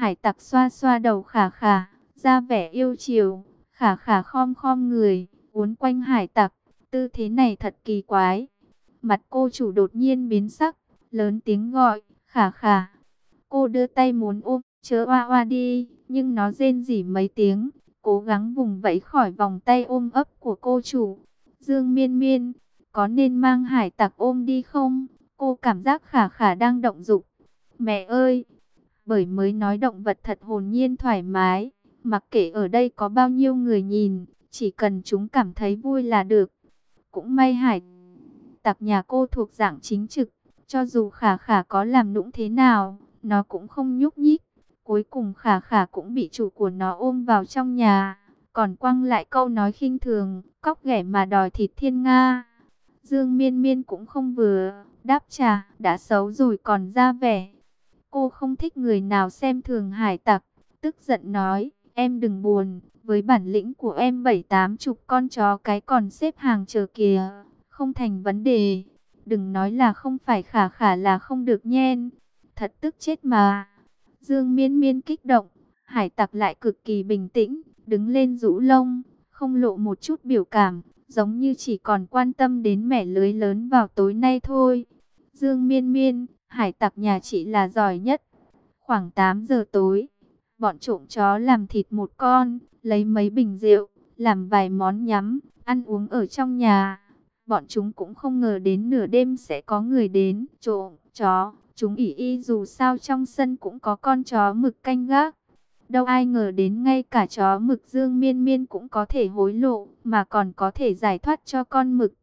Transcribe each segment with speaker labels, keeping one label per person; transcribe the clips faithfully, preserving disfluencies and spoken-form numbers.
Speaker 1: Hải tặc xoa xoa đầu Khả Khả, ra vẻ yêu chiều. Khả Khả khom khom người, uốn quanh hải tặc. Tư thế này thật kỳ quái. Mặt cô chủ đột nhiên biến sắc, lớn tiếng gọi, Khả Khả. Cô đưa tay muốn ôm chớ oa oa đi, nhưng nó rên rỉ mấy tiếng, cố gắng vùng vẫy khỏi vòng tay ôm ấp của cô chủ. Dương Miên Miên, có nên mang hải tặc ôm đi không? Cô cảm giác Khả Khả đang động dục. Mẹ ơi! Bởi mới nói động vật thật hồn nhiên thoải mái, mặc kệ ở đây có bao nhiêu người nhìn, chỉ cần chúng cảm thấy vui là được. Cũng may hải tặc nhà cô thuộc dạng chính trực, cho dù Khả Khả có làm nũng thế nào, nó cũng không nhúc nhích. Cuối cùng Khả Khả cũng bị chủ của nó ôm vào trong nhà, còn quăng lại câu nói khinh thường, cóc ghẻ mà đòi thịt thiên nga. Dương Miên Miên cũng không vừa, đáp trả, đã xấu rồi còn ra vẻ. Cô không thích người nào xem thường hải tặc, tức giận nói, em đừng buồn, với bản lĩnh của em bảy tám chục con chó cái còn xếp hàng chờ kìa, không thành vấn đề. Đừng nói là không phải Khả Khả là không được nhen, thật tức chết mà. Dương Miên Miên kích động, hải tặc lại cực kỳ bình tĩnh, đứng lên rũ lông, không lộ một chút biểu cảm, giống như chỉ còn quan tâm đến mẻ lưới lớn vào tối nay thôi. Dương Miên Miên, hải tặc nhà chị là giỏi nhất. Khoảng tám giờ tối, bọn trộm chó làm thịt một con, lấy mấy bình rượu, làm vài món nhắm, ăn uống ở trong nhà. Bọn chúng cũng không ngờ đến nửa đêm sẽ có người đến trộm chó. Chúng ỷ y dù sao trong sân cũng có con chó mực canh gác. Đâu ai ngờ đến ngay cả chó mực Dương Miên Miên cũng có thể hối lộ, mà còn có thể giải thoát cho con mực.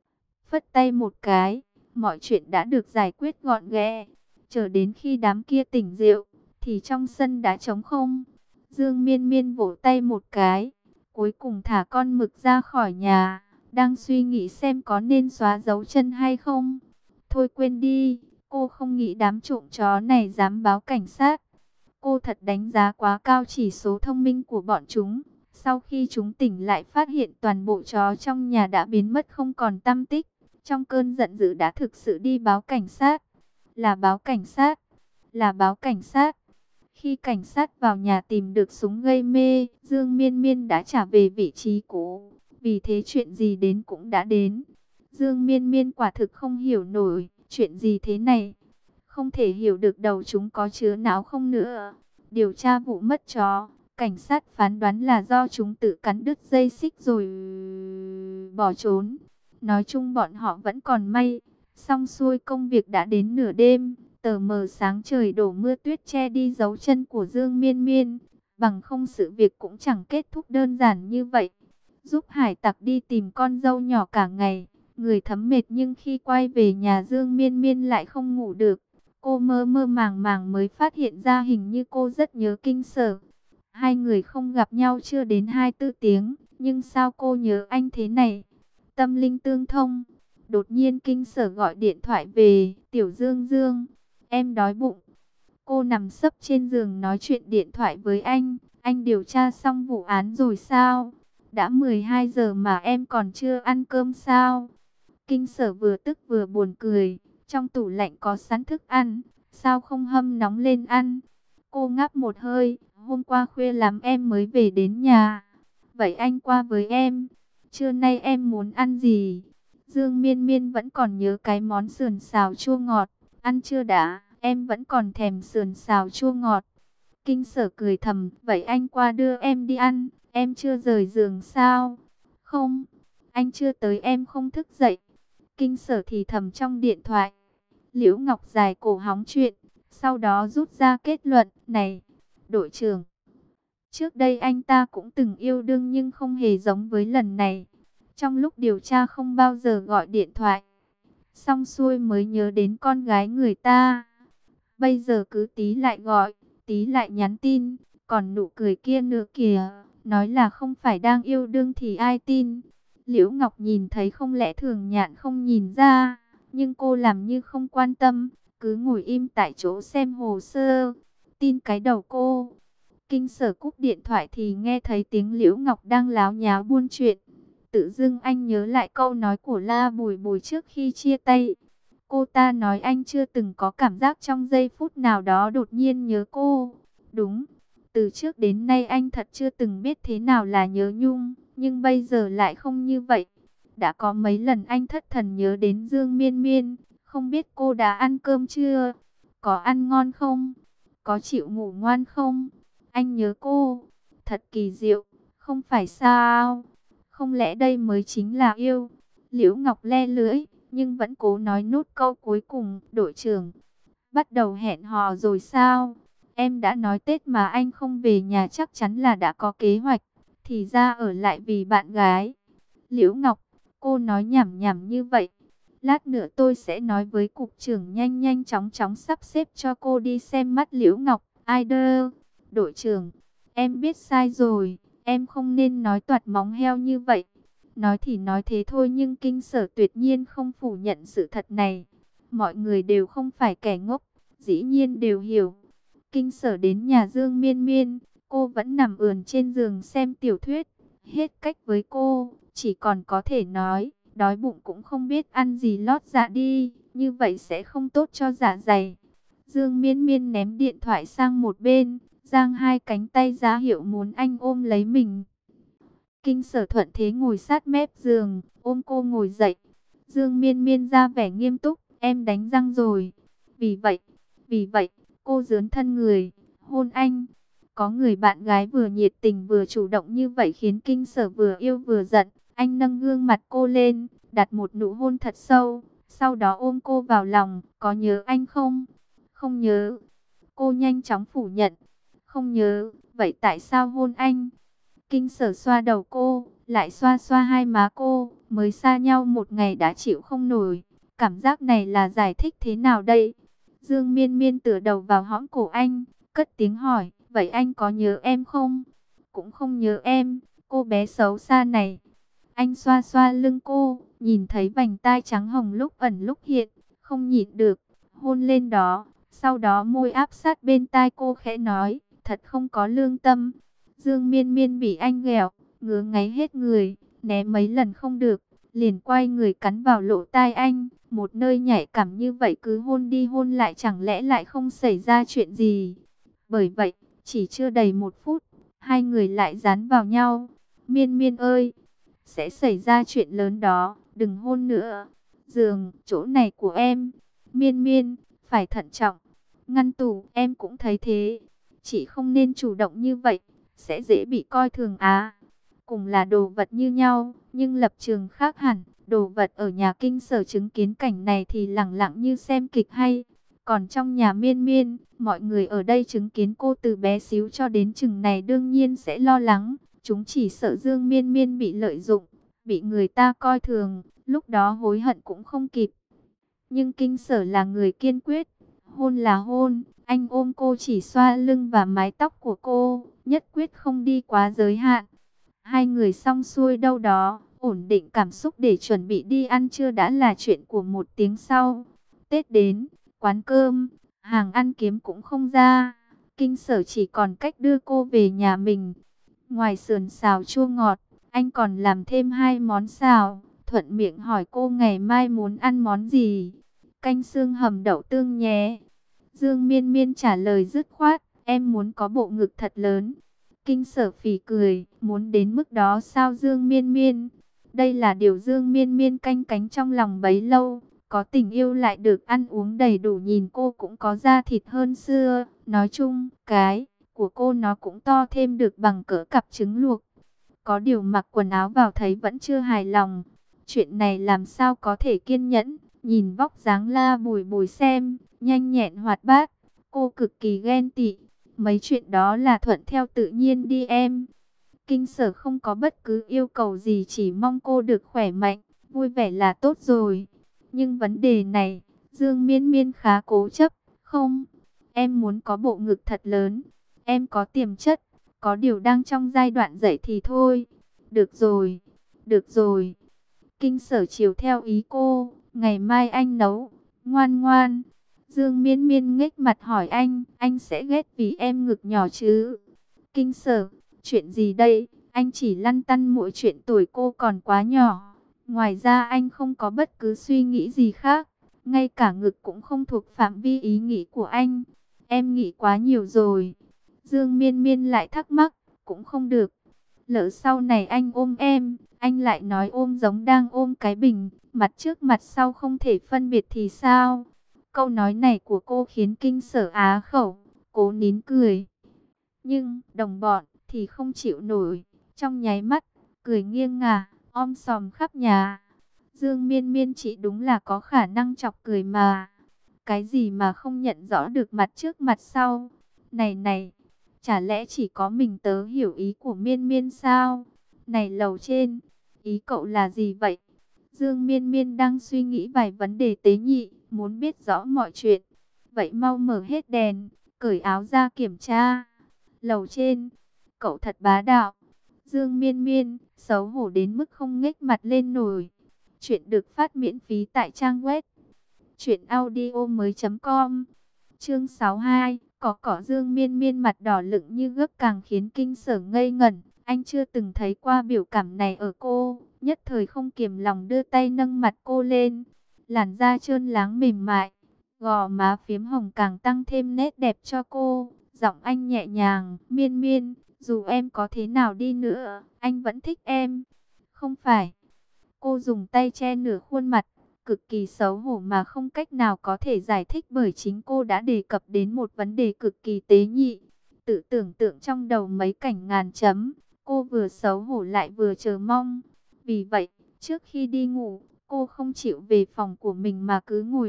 Speaker 1: Phất tay một cái, mọi chuyện đã được giải quyết gọn gẽ. Chờ đến khi đám kia tỉnh rượu, thì trong sân đã trống không. Dương Miên Miên vỗ tay một cái, cuối cùng thả con mực ra khỏi nhà, đang suy nghĩ xem có nên xóa dấu chân hay không. Thôi quên đi, cô không nghĩ đám trộm chó này dám báo cảnh sát. Cô thật đánh giá quá cao chỉ số thông minh của bọn chúng. Sau khi chúng tỉnh lại phát hiện toàn bộ chó trong nhà đã biến mất không còn tăm tích. Trong cơn giận dữ đã thực sự đi báo cảnh sát. Là báo cảnh sát. Là báo cảnh sát. Khi cảnh sát vào nhà tìm được súng gây mê, Dương Miên Miên đã trả về vị trí cũ. Vì thế chuyện gì đến cũng đã đến. Dương Miên Miên quả thực không hiểu nổi, chuyện gì thế này. Không thể hiểu được đầu chúng có chứa não không nữa. Điều tra vụ mất chó, cảnh sát phán đoán là do chúng tự cắn đứt dây xích rồi bỏ trốn. Nói chung bọn họ vẫn còn may. Xong xuôi công việc đã đến nửa đêm, tờ mờ sáng trời đổ mưa tuyết che đi dấu chân của Dương Miên Miên. Bằng không sự việc cũng chẳng kết thúc đơn giản như vậy. Giúp hải tặc đi tìm con dâu nhỏ cả ngày, người thấm mệt nhưng khi quay về nhà Dương Miên Miên lại không ngủ được. Cô mơ mơ màng màng mới phát hiện ra hình như cô rất nhớ Kinh Sở. Hai người không gặp nhau chưa đến hai tư tiếng, nhưng sao cô nhớ anh thế này? Tâm linh tương thông. Đột nhiên Kinh Sở gọi điện thoại về, Tiểu Dương Dương, em đói bụng. Cô nằm sấp trên giường nói chuyện điện thoại với anh, anh điều tra xong vụ án rồi sao? Đã mười hai giờ mà em còn chưa ăn cơm sao? Kinh Sở vừa tức vừa buồn cười, trong tủ lạnh có sẵn thức ăn, sao không hâm nóng lên ăn? Cô ngáp một hơi, hôm qua khuya lắm em mới về đến nhà. Vậy anh qua với em, trưa nay em muốn ăn gì? Dương Miên Miên vẫn còn nhớ cái món sườn xào chua ngọt, ăn chưa đã, em vẫn còn thèm sườn xào chua ngọt. Kinh Sở cười thầm, vậy anh qua đưa em đi ăn, em chưa rời giường sao? Không, anh chưa tới em không thức dậy. Kinh Sở thì thầm trong điện thoại. Liễu Ngọc dài cổ hóng chuyện, sau đó rút ra kết luận, này, đội trưởng. Trước đây anh ta cũng từng yêu đương nhưng không hề giống với lần này. Trong lúc điều tra không bao giờ gọi điện thoại. Xong xuôi mới nhớ đến con gái người ta. Bây giờ cứ tí lại gọi, tí lại nhắn tin. Còn nụ cười kia nữa kìa, nói là không phải đang yêu đương thì ai tin. Liễu Ngọc nhìn thấy không lẽ Thường Nhạn không nhìn ra. Nhưng cô làm như không quan tâm, cứ ngồi im tại chỗ xem hồ sơ. Tin cái đầu cô. Kinh Sở cúp điện thoại thì nghe thấy tiếng Liễu Ngọc đang láo nháo buôn chuyện. Tự dưng anh nhớ lại câu nói của La Bùi Bùi trước khi chia tay. Cô ta nói anh chưa từng có cảm giác trong giây phút nào đó đột nhiên nhớ cô. Đúng, từ trước đến nay anh thật chưa từng biết thế nào là nhớ nhung, nhưng bây giờ lại không như vậy. Đã có mấy lần anh thất thần nhớ đến Dương Miên Miên, không biết cô đã ăn cơm chưa? Có ăn ngon không? Có chịu ngủ ngoan không? Anh nhớ cô, thật kỳ diệu, không phải sao? Không lẽ đây mới chính là yêu? Liễu Ngọc le lưỡi, nhưng vẫn cố nói nốt câu cuối cùng. Đội trưởng, bắt đầu hẹn hò rồi sao? Em đã nói Tết mà anh không về nhà chắc chắn là đã có kế hoạch, thì ra ở lại vì bạn gái. Liễu Ngọc, cô nói nhảm nhảm như vậy. Lát nữa tôi sẽ nói với cục trưởng nhanh nhanh chóng chóng sắp xếp cho cô đi xem mắt Liễu Ngọc. Ai đơ? Đội trưởng, em biết sai rồi, em không nên nói toạc móng heo như vậy. Nói thì nói thế thôi nhưng Kinh Sở tuyệt nhiên không phủ nhận sự thật này. Mọi người đều không phải kẻ ngốc, dĩ nhiên đều hiểu. Kinh Sở đến nhà Dương Miên Miên, cô vẫn nằm ườn trên giường xem tiểu thuyết. Hết cách với cô, chỉ còn có thể nói, đói bụng cũng không biết ăn gì lót dạ đi, như vậy sẽ không tốt cho dạ dày. Dương Miên Miên ném điện thoại sang một bên, giang hai cánh tay ra hiệu muốn anh ôm lấy mình. Kinh Sở thuận thế ngồi sát mép giường, ôm cô ngồi dậy. Dương Miên Miên ra vẻ nghiêm túc, em đánh răng rồi. Vì vậy, vì vậy, cô dướn thân người, hôn anh. Có người bạn gái vừa nhiệt tình vừa chủ động như vậy khiến Kinh Sở vừa yêu vừa giận. Anh nâng gương mặt cô lên, đặt một nụ hôn thật sâu, sau đó ôm cô vào lòng. Có nhớ anh không? Không nhớ. Cô nhanh chóng phủ nhận. Không nhớ, vậy tại sao hôn anh? Kinh Sở xoa đầu cô, lại xoa xoa hai má cô, mới xa nhau một ngày đã chịu không nổi. Cảm giác này là giải thích thế nào đây? Dương Miên Miên tựa đầu vào hõm cổ anh, cất tiếng hỏi, vậy anh có nhớ em không? Cũng không nhớ em, cô bé xấu xa này. Anh xoa xoa lưng cô, nhìn thấy vành tai trắng hồng lúc ẩn lúc hiện, không nhịn được, hôn lên đó. Sau đó môi áp sát bên tai cô khẽ nói, thật không có lương tâm. Dương Miên Miên bị anh ghẹo, ngứa ngáy hết người, né mấy lần không được, liền quay người cắn vào lỗ tai anh. Một nơi nhạy cảm như vậy cứ hôn đi hôn lại chẳng lẽ lại không xảy ra chuyện gì. Bởi vậy, chỉ chưa đầy một phút, hai người lại dán vào nhau. Miên Miên ơi, sẽ xảy ra chuyện lớn đó, đừng hôn nữa. Giường, chỗ này của em. Miên Miên, phải thận trọng. Ngăn tủ, em cũng thấy thế. Chị không nên chủ động như vậy, sẽ dễ bị coi thường á. Cùng là đồ vật như nhau, nhưng lập trường khác hẳn. Đồ vật ở nhà Kinh Sở chứng kiến cảnh này thì lẳng lặng như xem kịch hay. Còn trong nhà Miên Miên, mọi người ở đây chứng kiến cô từ bé xíu cho đến chừng này đương nhiên sẽ lo lắng. Chúng chỉ sợ Dương Miên Miên bị lợi dụng, bị người ta coi thường, lúc đó hối hận cũng không kịp. Nhưng Kinh Sở là người kiên quyết, hôn là hôn, anh ôm cô chỉ xoa lưng và mái tóc của cô, nhất quyết không đi quá giới hạn. Hai người xong xuôi đâu đó, ổn định cảm xúc để chuẩn bị đi ăn trưa đã là chuyện của một tiếng sau. Tết đến, quán cơm, hàng ăn kiếm cũng không ra, Kinh Sở chỉ còn cách đưa cô về nhà mình. Ngoài sườn xào chua ngọt, anh còn làm thêm hai món xào, thuận miệng hỏi cô ngày mai muốn ăn món gì. Canh xương hầm đậu tương nhé. Dương Miên Miên trả lời dứt khoát, em muốn có bộ ngực thật lớn. Kinh Sở phì cười, muốn đến mức đó sao Dương Miên Miên? Đây là điều Dương Miên Miên canh cánh trong lòng bấy lâu. Có tình yêu lại được ăn uống đầy đủ, nhìn cô cũng có da thịt hơn xưa. Nói chung, cái của cô nó cũng to thêm được bằng cỡ cặp trứng luộc. Có điều mặc quần áo vào thấy vẫn chưa hài lòng. Chuyện này làm sao có thể kiên nhẫn. Nhìn vóc dáng La Bùi Bùi xem, nhanh nhẹn hoạt bát, cô cực kỳ ghen tị. Mấy chuyện đó là thuận theo tự nhiên đi em. Kinh Sở không có bất cứ yêu cầu gì, chỉ mong cô được khỏe mạnh, vui vẻ là tốt rồi. Nhưng vấn đề này, Dương Miên Miên khá cố chấp. Không, em muốn có bộ ngực thật lớn. Em có tiềm chất, có điều đang trong giai đoạn dậy thì thôi. Được rồi, được rồi. Kinh Sở chiều theo ý cô, ngày mai anh nấu, ngoan ngoan. Dương Miên Miên nghếch mặt hỏi anh, anh sẽ ghét vì em ngực nhỏ chứ? Kinh Sở, chuyện gì đây? Anh chỉ lăn tăn mỗi chuyện tuổi cô còn quá nhỏ. Ngoài ra anh không có bất cứ suy nghĩ gì khác. Ngay cả ngực cũng không thuộc phạm vi ý nghĩ của anh. Em nghĩ quá nhiều rồi. Dương Miên Miên lại thắc mắc, cũng không được. Lỡ sau này anh ôm em, anh lại nói ôm giống đang ôm cái bình, mặt trước mặt sau không thể phân biệt thì sao? Câu nói này của cô khiến Kinh Sở á khẩu, cố nín cười. Nhưng đồng bọn thì không chịu nổi, trong nháy mắt, cười nghiêng ngả, om sòm khắp nhà. Dương Miên Miên chỉ đúng là có khả năng chọc cười mà. Cái gì mà không nhận rõ được mặt trước mặt sau? Này này, chả lẽ chỉ có mình tớ hiểu ý của Miên Miên sao? Này lầu trên, ý cậu là gì vậy? Dương Miên Miên đang suy nghĩ vài vấn đề tế nhị, muốn biết rõ mọi chuyện. Vậy mau mở hết đèn, cởi áo ra kiểm tra. Lầu trên, cậu thật bá đạo. Dương Miên Miên, xấu hổ đến mức không nhếch mặt lên nổi. Chuyện được phát miễn phí tại trang web truyện audio mới chấm com. Chương sáu mươi hai, có cỏ. Dương Miên Miên mặt đỏ lựng như gấc càng khiến Kinh Sở ngây ngẩn. Anh chưa từng thấy qua biểu cảm này ở cô, nhất thời không kiềm lòng đưa tay nâng mặt cô lên. Làn da trơn láng mềm mại, gò má phiếm hồng càng tăng thêm nét đẹp cho cô. Giọng anh nhẹ nhàng, Miên Miên, dù em có thế nào đi nữa, anh vẫn thích em. Không phải. Cô dùng tay che nửa khuôn mặt, cực kỳ xấu hổ mà không cách nào có thể giải thích bởi chính cô đã đề cập đến một vấn đề cực kỳ tế nhị. Tự tưởng tượng trong đầu mấy cảnh ngàn chấm, cô vừa xấu hổ lại vừa chờ mong. Vì vậy, trước khi đi ngủ, cô không chịu về phòng của mình mà cứ ngồi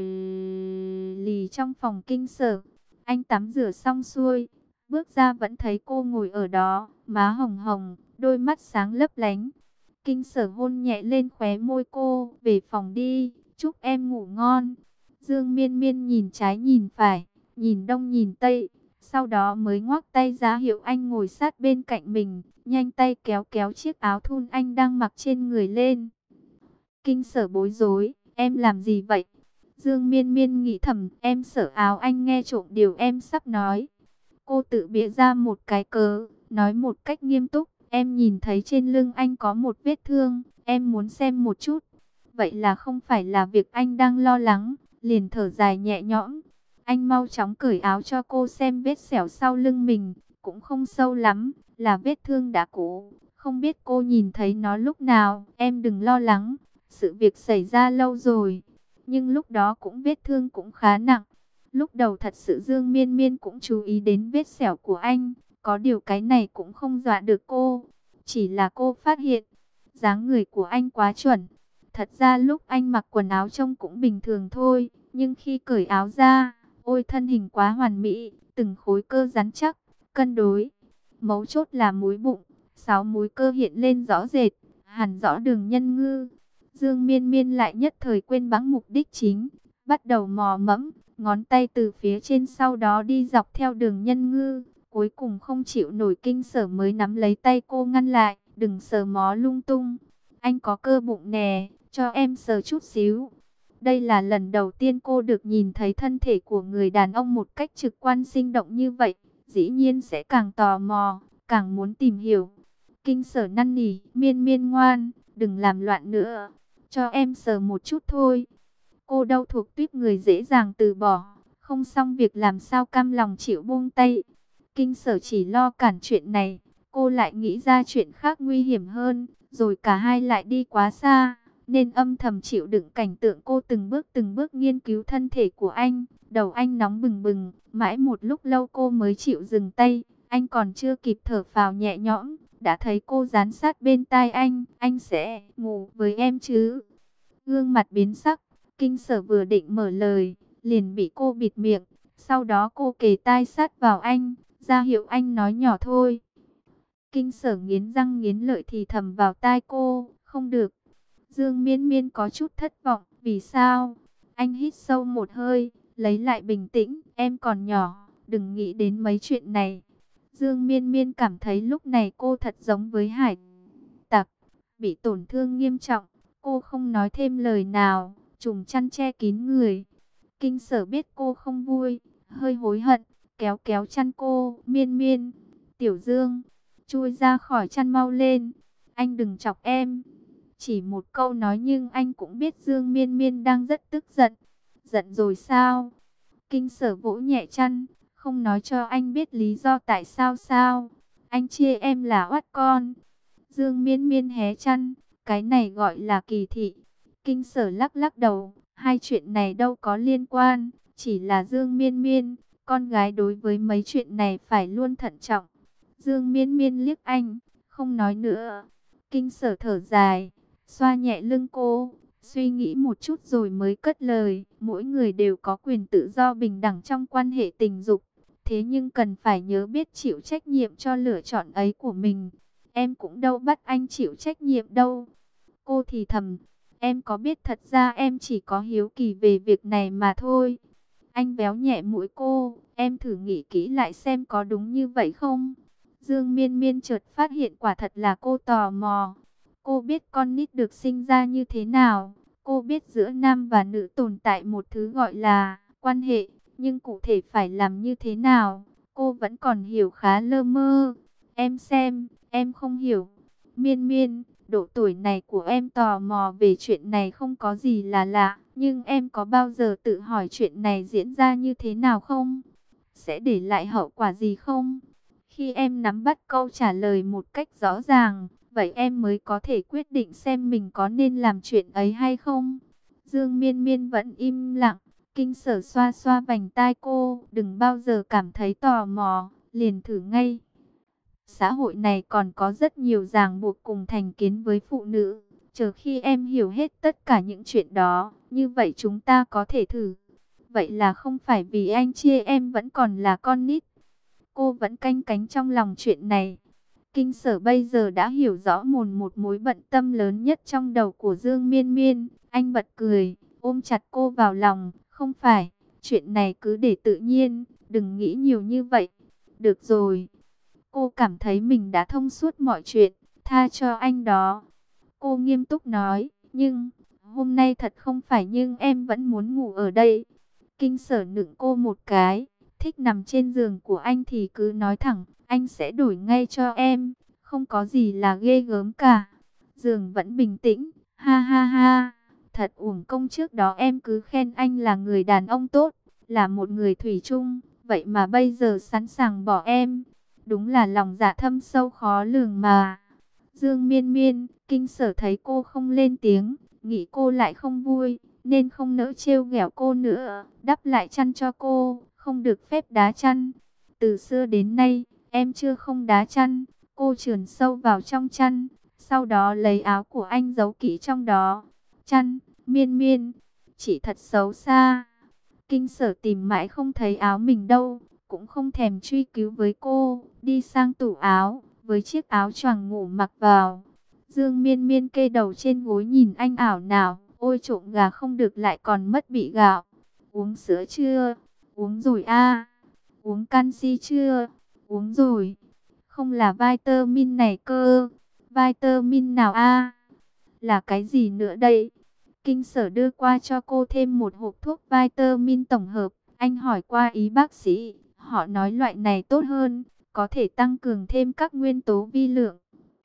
Speaker 1: lì trong phòng Kinh Sở. Anh tắm rửa xong xuôi, bước ra vẫn thấy cô ngồi ở đó, má hồng hồng, đôi mắt sáng lấp lánh. Kinh Sở hôn nhẹ lên khóe môi cô, về phòng đi, chúc em ngủ ngon. Dương Miên Miên nhìn trái nhìn phải, nhìn đông nhìn tây, sau đó mới ngoắc tay ra hiệu anh ngồi sát bên cạnh mình, nhanh tay kéo kéo chiếc áo thun anh đang mặc trên người lên. Kinh Sở bối rối, em làm gì vậy? Dương Miên Miên nghĩ thầm, em sợ áo anh nghe trộm điều em sắp nói. Cô tự bịa ra một cái cớ, nói một cách nghiêm túc. Em nhìn thấy trên lưng anh có một vết thương, em muốn xem một chút. Vậy là không phải là việc anh đang lo lắng, liền thở dài nhẹ nhõm. Anh mau chóng cởi áo cho cô xem vết sẹo sau lưng mình, cũng không sâu lắm, là vết thương đã cũ. Không biết cô nhìn thấy nó lúc nào, em đừng lo lắng, sự việc xảy ra lâu rồi. Nhưng lúc đó cũng vết thương cũng khá nặng. Lúc đầu thật sự Dương Miên Miên cũng chú ý đến vết sẹo của anh. Có điều cái này cũng không dọa được cô. Chỉ là cô phát hiện, dáng người của anh quá chuẩn. Thật ra lúc anh mặc quần áo trông cũng bình thường thôi. Nhưng khi cởi áo ra, ôi thân hình quá hoàn mỹ. Từng khối cơ rắn chắc, cân đối. Mấu chốt là múi bụng. Sáu múi cơ hiện lên rõ rệt, hẳn rõ đường nhân ngư. Dương Miên Miên lại nhất thời quên bẵng mục đích chính. Bắt đầu mò mẫm, ngón tay từ phía trên sau đó đi dọc theo đường nhân ngư. Cuối cùng không chịu nổi Kinh Sở mới nắm lấy tay cô ngăn lại, đừng sờ mó lung tung. Anh có cơ bụng nè, cho em sờ chút xíu. Đây là lần đầu tiên cô được nhìn thấy thân thể của người đàn ông một cách trực quan sinh động như vậy. Dĩ nhiên sẽ càng tò mò, càng muốn tìm hiểu. Kinh Sở năn nỉ, Miên Miên ngoan, đừng làm loạn nữa. Cho em sờ một chút thôi. Cô đâu thuộc tuýp người dễ dàng từ bỏ, không xong việc làm sao cam lòng chịu buông tay. Kinh Sở chỉ lo cản chuyện này, cô lại nghĩ ra chuyện khác nguy hiểm hơn, rồi cả hai lại đi quá xa, nên âm thầm chịu đựng cảnh tượng cô từng bước từng bước nghiên cứu thân thể của anh. Đầu anh nóng bừng bừng, mãi một lúc lâu cô mới chịu dừng tay. Anh còn chưa kịp thở phào nhẹ nhõm, đã thấy cô dán sát bên tai anh. Anh sẽ ngủ với em chứ? Gương mặt biến sắc, Kinh Sở vừa định mở lời, liền bị cô bịt miệng. Sau đó cô kề tai sát vào anh, ra hiệu anh nói nhỏ thôi. Kinh Sở nghiến răng nghiến lợi thì thầm vào tai cô, không được. Dương Miên Miên có chút thất vọng, vì sao? Anh hít sâu một hơi, lấy lại bình tĩnh, em còn nhỏ, đừng nghĩ đến mấy chuyện này. Dương Miên Miên cảm thấy lúc này cô thật giống với hải tặc, bị tổn thương nghiêm trọng. Cô không nói thêm lời nào, trùm chăn che kín người. Kinh Sở biết cô không vui, hơi hối hận, kéo kéo chăn cô. Miên Miên, Tiểu Dương, chui ra khỏi chăn mau lên, anh đừng chọc em. Chỉ một câu nói nhưng anh cũng biết Dương Miên Miên đang rất tức giận. Giận rồi sao? Kinh Sở vỗ nhẹ chăn, không nói cho anh biết lý do tại sao sao? Anh chê em là oát con. Dương Miên Miên hé chăn, cái này gọi là kỳ thị. Kinh Sở lắc lắc đầu, hai chuyện này đâu có liên quan, chỉ là Dương Miên Miên, con gái đối với mấy chuyện này phải luôn thận trọng. Dương Miên Miên liếc anh, không nói nữa. Kinh Sở thở dài, xoa nhẹ lưng cô, suy nghĩ một chút rồi mới cất lời. Mỗi người đều có quyền tự do bình đẳng trong quan hệ tình dục, thế nhưng cần phải nhớ biết chịu trách nhiệm cho lựa chọn ấy của mình. Em cũng đâu bắt anh chịu trách nhiệm đâu. Cô thì thầm, em có biết thật ra em chỉ có hiếu kỳ về việc này mà thôi. Anh véo nhẹ mũi cô, em thử nghĩ kỹ lại xem có đúng như vậy không? Dương Miên Miên chợt phát hiện quả thật là cô tò mò. Cô biết con nít được sinh ra như thế nào. Cô biết giữa nam và nữ tồn tại một thứ gọi là quan hệ, nhưng cụ thể phải làm như thế nào, cô vẫn còn hiểu khá lơ mơ. Em xem, em không hiểu. Miên Miên, độ tuổi này của em tò mò về chuyện này không có gì là lạ, nhưng em có bao giờ tự hỏi chuyện này diễn ra như thế nào không? Sẽ để lại hậu quả gì không? Khi em nắm bắt câu trả lời một cách rõ ràng, vậy em mới có thể quyết định xem mình có nên làm chuyện ấy hay không. Dương Miên Miên vẫn im lặng. Kinh Sở xoa xoa vành tai cô, đừng bao giờ cảm thấy tò mò, liền thử ngay. Xã hội này còn có rất nhiều ràng buộc cùng thành kiến với phụ nữ. Chờ khi em hiểu hết tất cả những chuyện đó, như vậy chúng ta có thể thử. Vậy là không phải vì anh chê em vẫn còn là con nít. Cô vẫn canh cánh trong lòng chuyện này. Kinh Sở bây giờ đã hiểu rõ mồn một mối bận tâm lớn nhất trong đầu của Dương Miên Miên. Anh bật cười, ôm chặt cô vào lòng. Không phải, chuyện này cứ để tự nhiên, đừng nghĩ nhiều như vậy. Được rồi. Cô cảm thấy mình đã thông suốt mọi chuyện, tha cho anh đó. Cô nghiêm túc nói, nhưng, hôm nay thật không phải nhưng em vẫn muốn ngủ ở đây. Kinh Sở nựng cô một cái, thích nằm trên giường của anh thì cứ nói thẳng, anh sẽ đổi ngay cho em, không có gì là ghê gớm cả. Giường vẫn bình tĩnh, ha ha ha, thật uổng công trước đó em cứ khen anh là người đàn ông tốt, là một người thủy chung, vậy mà bây giờ sẵn sàng bỏ em. Đúng là lòng dạ thâm sâu khó lường mà. Dương Miên Miên, Kinh Sở thấy cô không lên tiếng, nghĩ cô lại không vui, nên không nỡ trêu ghẹo cô nữa, đắp lại chăn cho cô, không được phép đá chăn. Từ xưa đến nay, em chưa không đá chăn. Cô trườn sâu vào trong chăn, sau đó lấy áo của anh giấu kỹ trong đó. Chăn, Miên Miên, chị thật xấu xa. Kinh Sở tìm mãi không thấy áo mình đâu, cũng không thèm truy cứu với cô, đi sang tủ áo, với chiếc áo choàng ngủ mặc vào. Dương Miên Miên kê đầu trên gối nhìn anh ảo nào, ôi trộm gà không được lại còn mất bị gạo. Uống sữa chưa? Uống rồi a. Uống canxi chưa? Uống rồi. Không là vitamin này cơ. Vitamin nào a? Là cái gì nữa đây? Kinh Sở đưa qua cho cô thêm một hộp thuốc vitamin tổng hợp. Anh hỏi qua ý bác sĩ, họ nói loại này tốt hơn, có thể tăng cường thêm các nguyên tố vi lượng.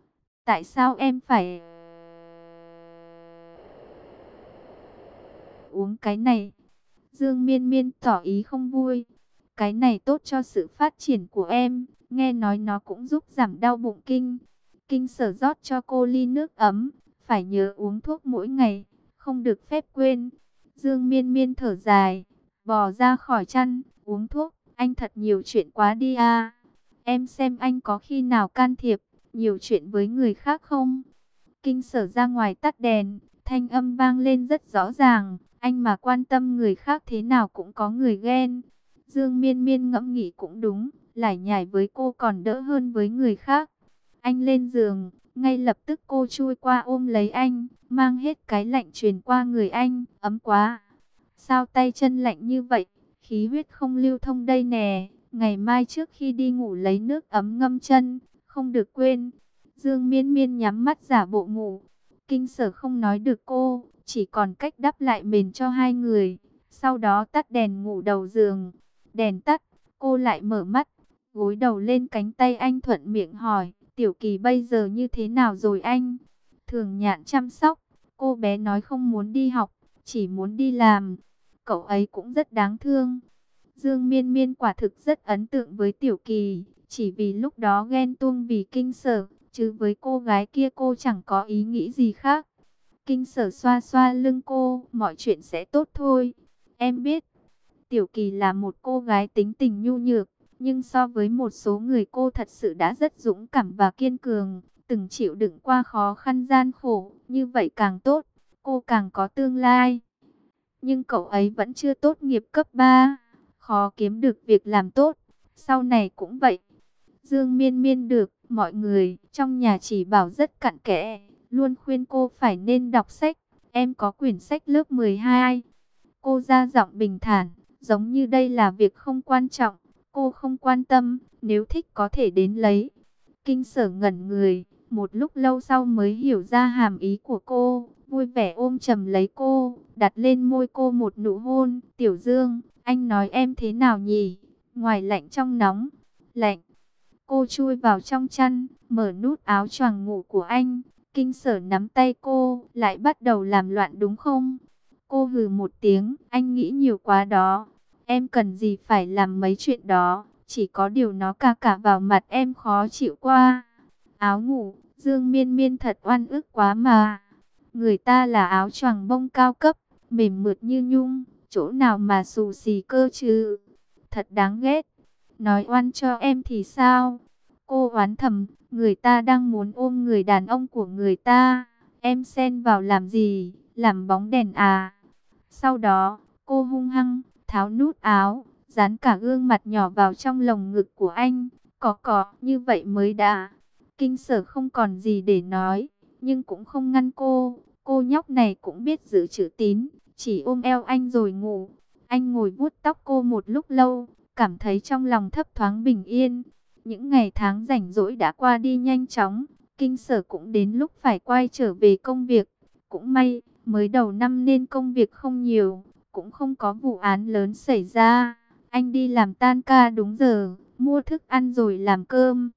Speaker 1: Tại sao em phải uống cái này? Dương Miên Miên tỏ ý không vui. Cái này tốt cho sự phát triển của em, nghe nói nó cũng giúp giảm đau bụng kinh. Kinh Sở rót cho cô ly nước ấm, phải nhớ uống thuốc mỗi ngày, không được phép quên. Dương Miên Miên thở dài, bò ra khỏi chăn, uống thuốc, anh thật nhiều chuyện quá đi à. Em xem anh có khi nào can thiệp, nhiều chuyện với người khác không? Kinh Sở ra ngoài tắt đèn, thanh âm vang lên rất rõ ràng, anh mà quan tâm người khác thế nào cũng có người ghen. Dương Miên Miên ngẫm nghĩ cũng đúng, lải nhải với cô còn đỡ hơn với người khác. Anh lên giường, ngay lập tức cô chui qua ôm lấy anh, mang hết cái lạnh truyền qua người anh, ấm quá. Sao tay chân lạnh như vậy, khí huyết không lưu thông đây nè, ngày mai trước khi đi ngủ lấy nước ấm ngâm chân, không được quên. Dương Miên Miên nhắm mắt giả bộ ngủ, Kinh Sở không nói được cô, chỉ còn cách đắp lại mền cho hai người, sau đó tắt đèn ngủ đầu giường. Đèn tắt, cô lại mở mắt, gối đầu lên cánh tay anh thuận miệng hỏi, Tiểu Kỳ bây giờ như thế nào rồi anh? Thường Nhạn chăm sóc, cô bé nói không muốn đi học, chỉ muốn đi làm. Cậu ấy cũng rất đáng thương. Dương Miên Miên quả thực rất ấn tượng với Tiểu Kỳ, chỉ vì lúc đó ghen tuông vì Kinh Sở, chứ với cô gái kia cô chẳng có ý nghĩ gì khác. Kinh Sở xoa xoa lưng cô, mọi chuyện sẽ tốt thôi. Em biết, Tiểu Kỳ là một cô gái tính tình nhu nhược, nhưng so với một số người cô thật sự đã rất dũng cảm và kiên cường, từng chịu đựng qua khó khăn gian khổ, như vậy càng tốt, cô càng có tương lai. Nhưng cậu ấy vẫn chưa tốt nghiệp cấp ba, khó kiếm được việc làm tốt, sau này cũng vậy. Dương Miên Miên được mọi người trong nhà chỉ bảo rất cặn kẽ, luôn khuyên cô phải nên đọc sách. Em có quyển sách lớp mười hai. Cô ra giọng bình thản, giống như đây là việc không quan trọng. Cô không quan tâm, nếu thích có thể đến lấy. Kinh Sở ngẩn người, một lúc lâu sau mới hiểu ra hàm ý của cô, vui vẻ ôm chầm lấy cô, đặt lên môi cô một nụ hôn. Tiểu Dương, anh nói em thế nào nhỉ? Ngoài lạnh trong nóng. Lạnh. Cô chui vào trong chăn, mở nút áo choàng ngủ của anh. Kinh Sở nắm tay cô, lại bắt đầu làm loạn đúng không? Cô hừ một tiếng, anh nghĩ nhiều quá đó. Em cần gì phải làm mấy chuyện đó, chỉ có điều nó ca cả vào mặt em khó chịu qua. Áo ngủ, Dương Miên Miên thật oan ức quá mà. Người ta là áo choàng bông cao cấp, mềm mượt như nhung, chỗ nào mà xù xì cơ chứ. Thật đáng ghét. Nói oan cho em thì sao? Cô oán thầm, người ta đang muốn ôm người đàn ông của người ta. Em xen vào làm gì? Làm bóng đèn à? Sau đó, cô hung hăng, tháo nút áo, dán cả gương mặt nhỏ vào trong lồng ngực của anh. Có có, như vậy mới đã. Kinh Sở không còn gì để nói, nhưng cũng không ngăn cô. Cô nhóc này cũng biết giữ chữ tín, chỉ ôm eo anh rồi ngủ. Anh ngồi vuốt tóc cô một lúc lâu, cảm thấy trong lòng thấp thoáng bình yên. Những ngày tháng rảnh rỗi đã qua đi nhanh chóng, Kinh Sở cũng đến lúc phải quay trở về công việc. Cũng may, mới đầu năm nên công việc không nhiều, cũng không có vụ án lớn xảy ra. Anh đi làm tan ca đúng giờ, mua thức ăn rồi làm cơm.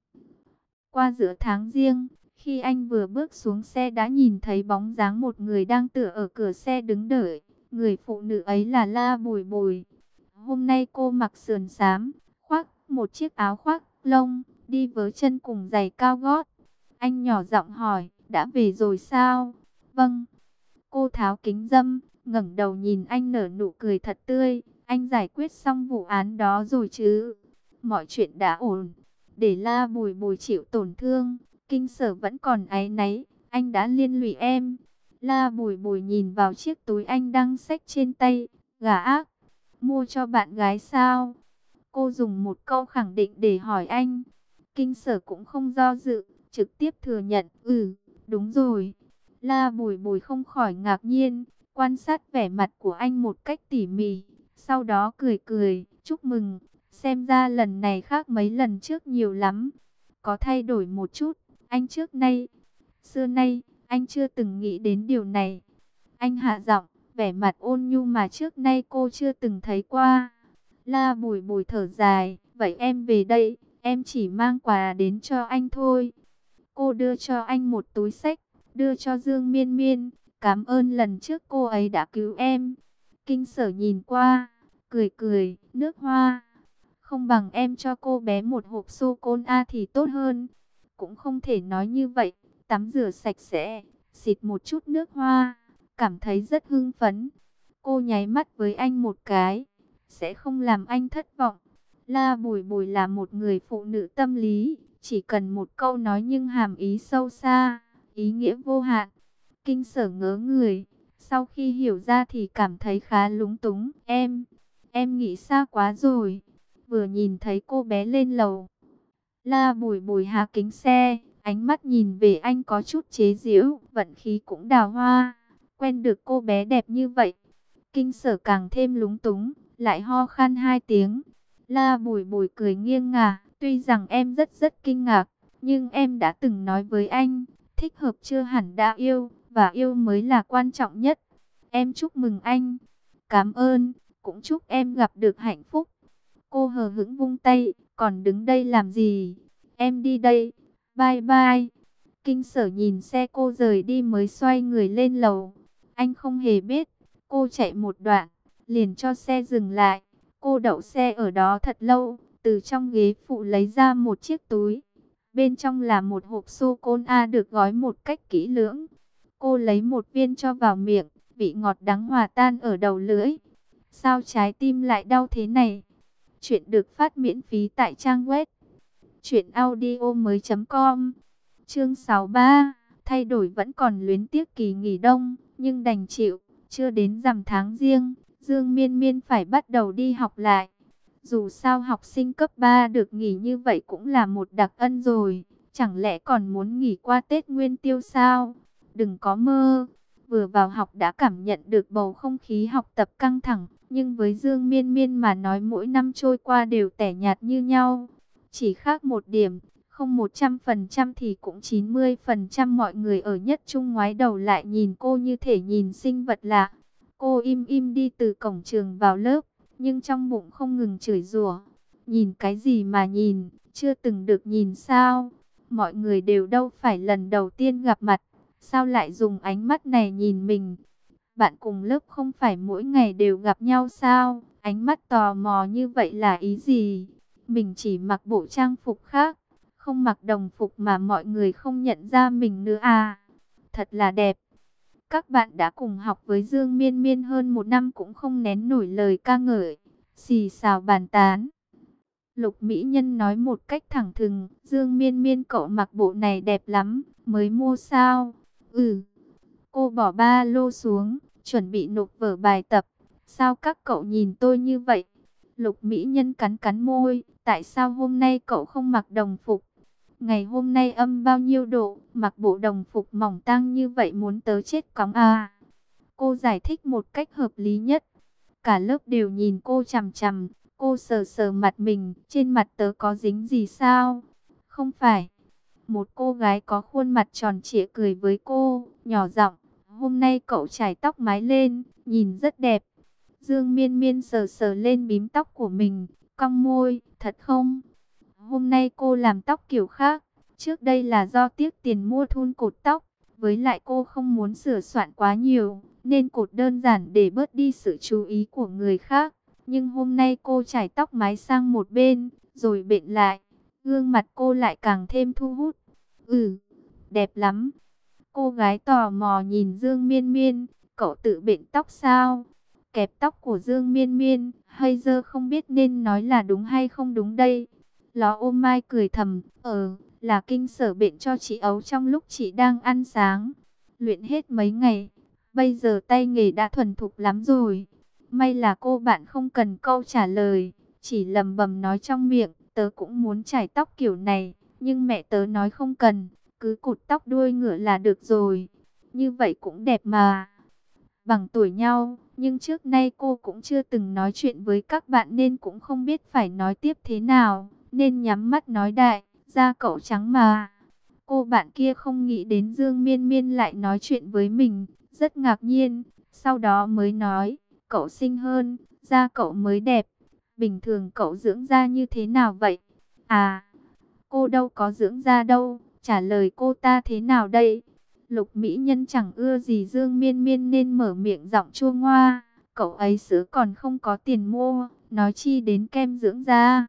Speaker 1: Qua giữa tháng giêng, khi anh vừa bước xuống xe đã nhìn thấy bóng dáng một người đang tựa ở cửa xe đứng đợi. Người phụ nữ ấy là La Bùi Bùi. Hôm nay cô mặc sườn xám, khoác một chiếc áo khoác lông, đi với chân cùng giày cao gót. Anh nhỏ giọng hỏi, đã về rồi sao? Vâng. Cô tháo kính râm, ngẩng đầu nhìn anh nở nụ cười thật tươi. Anh giải quyết xong vụ án đó rồi chứ? Mọi chuyện đã ổn. Để La Bùi Bùi chịu tổn thương, Kinh Sở vẫn còn áy náy. Anh đã liên lụy em. La Bùi Bùi nhìn vào chiếc túi anh đang xách trên tay. Gà ác. Mua cho bạn gái sao? Cô dùng một câu khẳng định để hỏi anh. Kinh Sở cũng không do dự, trực tiếp thừa nhận. Ừ, đúng rồi. La Bùi Bùi không khỏi ngạc nhiên, quan sát vẻ mặt của anh một cách tỉ mỉ. Sau đó cười cười, chúc mừng. Xem ra lần này khác mấy lần trước nhiều lắm. Có thay đổi một chút, anh trước nay, xưa nay, anh chưa từng nghĩ đến điều này. Anh hạ giọng, vẻ mặt ôn nhu mà trước nay cô chưa từng thấy qua. La Bùi Bùi thở dài, vậy em về đây, em chỉ mang quà đến cho anh thôi. Cô đưa cho anh một túi xách, đưa cho Dương Miên Miên, cảm ơn lần trước cô ấy đã cứu em. Kinh Sở nhìn qua, cười cười, nước hoa. Không bằng em cho cô bé một hộp sô-cô-la thì tốt hơn. Cũng không thể nói như vậy, tắm rửa sạch sẽ, xịt một chút nước hoa, cảm thấy rất hưng phấn. Cô nháy mắt với anh một cái, sẽ không làm anh thất vọng. La Bùi Bùi là một người phụ nữ tâm lý, chỉ cần một câu nói nhưng hàm ý sâu xa, ý nghĩa vô hạn. Kinh Sở ngớ người, sau khi hiểu ra thì cảm thấy khá lúng túng. Em, em nghĩ xa quá rồi. Vừa nhìn thấy cô bé lên lầu, La Bùi Bùi hạ kính xe, ánh mắt nhìn về anh có chút chế giễu, vận khí cũng đào hoa, quen được cô bé đẹp như vậy. Kinh Sở càng thêm lúng túng, lại ho khan hai tiếng. La Bùi Bùi cười nghiêng ngả, tuy rằng em rất rất kinh ngạc, nhưng em đã từng nói với anh, thích hợp chưa hẳn đã yêu, và yêu mới là quan trọng nhất. Em chúc mừng anh. Cảm ơn, cũng chúc em gặp được hạnh phúc. Cô hờ hững vung tay, còn đứng đây làm gì? Em đi đây, bye bye. Kinh Sở nhìn xe cô rời đi mới xoay người lên lầu. Anh không hề biết, cô chạy một đoạn, liền cho xe dừng lại. Cô đậu xe ở đó thật lâu, từ trong ghế phụ lấy ra một chiếc túi. Bên trong là một hộp sô-cô-la được gói một cách kỹ lưỡng. Cô lấy một viên cho vào miệng, vị ngọt đắng hòa tan ở đầu lưỡi. Sao trái tim lại đau thế này? Chuyện được phát miễn phí tại trang web truyện audio mới chấm com. Chương sáu mươi ba, thay đổi vẫn còn luyến tiếc kỳ nghỉ đông, nhưng đành chịu, chưa đến rằm tháng giêng, Dương Miên Miên phải bắt đầu đi học lại. Dù sao học sinh cấp ba được nghỉ như vậy cũng là một đặc ân rồi, chẳng lẽ còn muốn nghỉ qua Tết Nguyên Tiêu sao? Đừng có mơ. Vừa vào học đã cảm nhận được bầu không khí học tập căng thẳng, nhưng với Dương Miên Miên mà nói mỗi năm trôi qua đều tẻ nhạt như nhau. Chỉ khác một điểm, không một trăm phần trăm thì cũng chín mươi phần trăm mọi người ở nhất trung ngoái đầu lại nhìn cô như thể nhìn sinh vật lạ. Cô im im đi từ cổng trường vào lớp, nhưng trong bụng không ngừng chửi rủa. Nhìn cái gì mà nhìn, chưa từng được nhìn sao? Mọi người đều đâu phải lần đầu tiên gặp mặt, sao lại dùng ánh mắt này nhìn mình? Bạn cùng lớp không phải mỗi ngày đều gặp nhau sao? Ánh mắt tò mò như vậy là ý gì? Mình chỉ mặc bộ trang phục khác, không mặc đồng phục mà mọi người không nhận ra mình nữa à? Thật là đẹp. Các bạn đã cùng học với Dương Miên Miên hơn một năm cũng không nén nổi lời ca ngợi, xì xào bàn tán. Lục Mỹ Nhân nói một cách thẳng thừng, Dương Miên Miên cậu mặc bộ này đẹp lắm, mới mua sao? Ừ. Cô bỏ ba lô xuống, chuẩn bị nộp vở bài tập. Sao các cậu nhìn tôi như vậy? Lục Mỹ Nhân cắn cắn môi, tại sao hôm nay cậu không mặc đồng phục? Ngày hôm nay âm bao nhiêu độ, mặc bộ đồng phục mỏng tang như vậy muốn tớ chết cóng à? Cô giải thích một cách hợp lý nhất. Cả lớp đều nhìn cô chằm chằm, cô sờ sờ mặt mình, trên mặt tớ có dính gì sao? Không phải. Một cô gái có khuôn mặt tròn trịa cười với cô, nhỏ giọng, hôm nay cậu chải tóc mái lên, nhìn rất đẹp. Dương Miên Miên sờ sờ lên bím tóc của mình, cong môi, thật không? Hôm nay cô làm tóc kiểu khác, trước đây là do tiếc tiền mua thun cột tóc, với lại cô không muốn sửa soạn quá nhiều, nên cột đơn giản để bớt đi sự chú ý của người khác. Nhưng hôm nay cô chải tóc mái sang một bên, rồi bện lại, gương mặt cô lại càng thêm thu hút. Ừ, đẹp lắm. Cô gái tò mò nhìn Dương Miên Miên, cậu tự bện tóc sao? Kẹp tóc của Dương Miên Miên, hay giờ không biết nên nói là đúng hay không đúng đây. Ló ô mai cười thầm, ờ, là kinh sở bện cho chị ấu trong lúc chị đang ăn sáng. Luyện hết mấy ngày, bây giờ tay nghề đã thuần thục lắm rồi. May là cô bạn không cần câu trả lời, chỉ lầm bầm nói trong miệng, tớ cũng muốn chải tóc kiểu này, nhưng mẹ tớ nói không cần, cứ cụt tóc đuôi ngựa là được rồi. Như vậy cũng đẹp mà. Bằng tuổi nhau, nhưng trước nay cô cũng chưa từng nói chuyện với các bạn nên cũng không biết phải nói tiếp thế nào, nên nhắm mắt nói đại, da cậu trắng mà. Cô bạn kia không nghĩ đến Dương Miên Miên lại nói chuyện với mình, rất ngạc nhiên, sau đó mới nói, cậu xinh hơn, da cậu mới đẹp, bình thường cậu dưỡng da như thế nào vậy? À, cô đâu có dưỡng da đâu, trả lời cô ta thế nào đây? Lục Mỹ Nhân chẳng ưa gì Dương Miên Miên nên mở miệng giọng chua ngoa, cậu ấy sữa còn không có tiền mua, nói chi đến kem dưỡng da.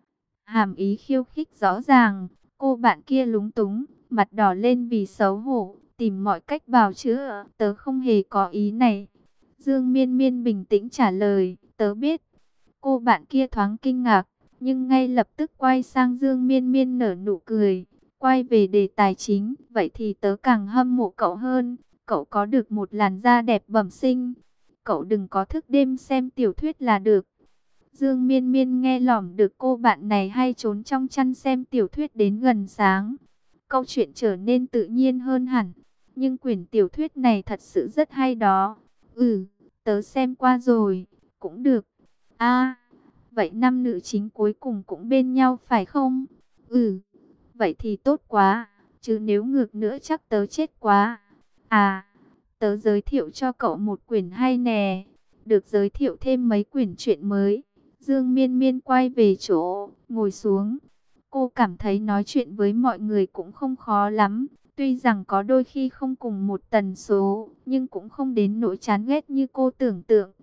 Speaker 1: Hàm ý khiêu khích rõ ràng, cô bạn kia lúng túng, mặt đỏ lên vì xấu hổ, tìm mọi cách bào chữa, tớ không hề có ý này. Dương Miên Miên bình tĩnh trả lời, tớ biết. Cô bạn kia thoáng kinh ngạc, nhưng ngay lập tức quay sang Dương Miên Miên nở nụ cười, quay về đề tài chính. Vậy thì tớ càng hâm mộ cậu hơn, cậu có được một làn da đẹp bẩm sinh. Cậu đừng có thức đêm xem tiểu thuyết là được. Dương Miên Miên nghe lỏm được cô bạn này hay trốn trong chăn xem tiểu thuyết đến gần sáng. Câu chuyện trở nên tự nhiên hơn hẳn. Nhưng quyển tiểu thuyết này thật sự rất hay đó. Ừ, tớ xem qua rồi, cũng được. À, vậy nam nữ chính cuối cùng cũng bên nhau phải không? Ừ, vậy thì tốt quá, chứ nếu ngược nữa chắc tớ chết quá. À, tớ giới thiệu cho cậu một quyển hay nè, được giới thiệu thêm mấy quyển truyện mới. Dương Miên Miên quay về chỗ, ngồi xuống. Cô cảm thấy nói chuyện với mọi người cũng không khó lắm. Tuy rằng có đôi khi không cùng một tần số, nhưng cũng không đến nỗi chán ghét như cô tưởng tượng.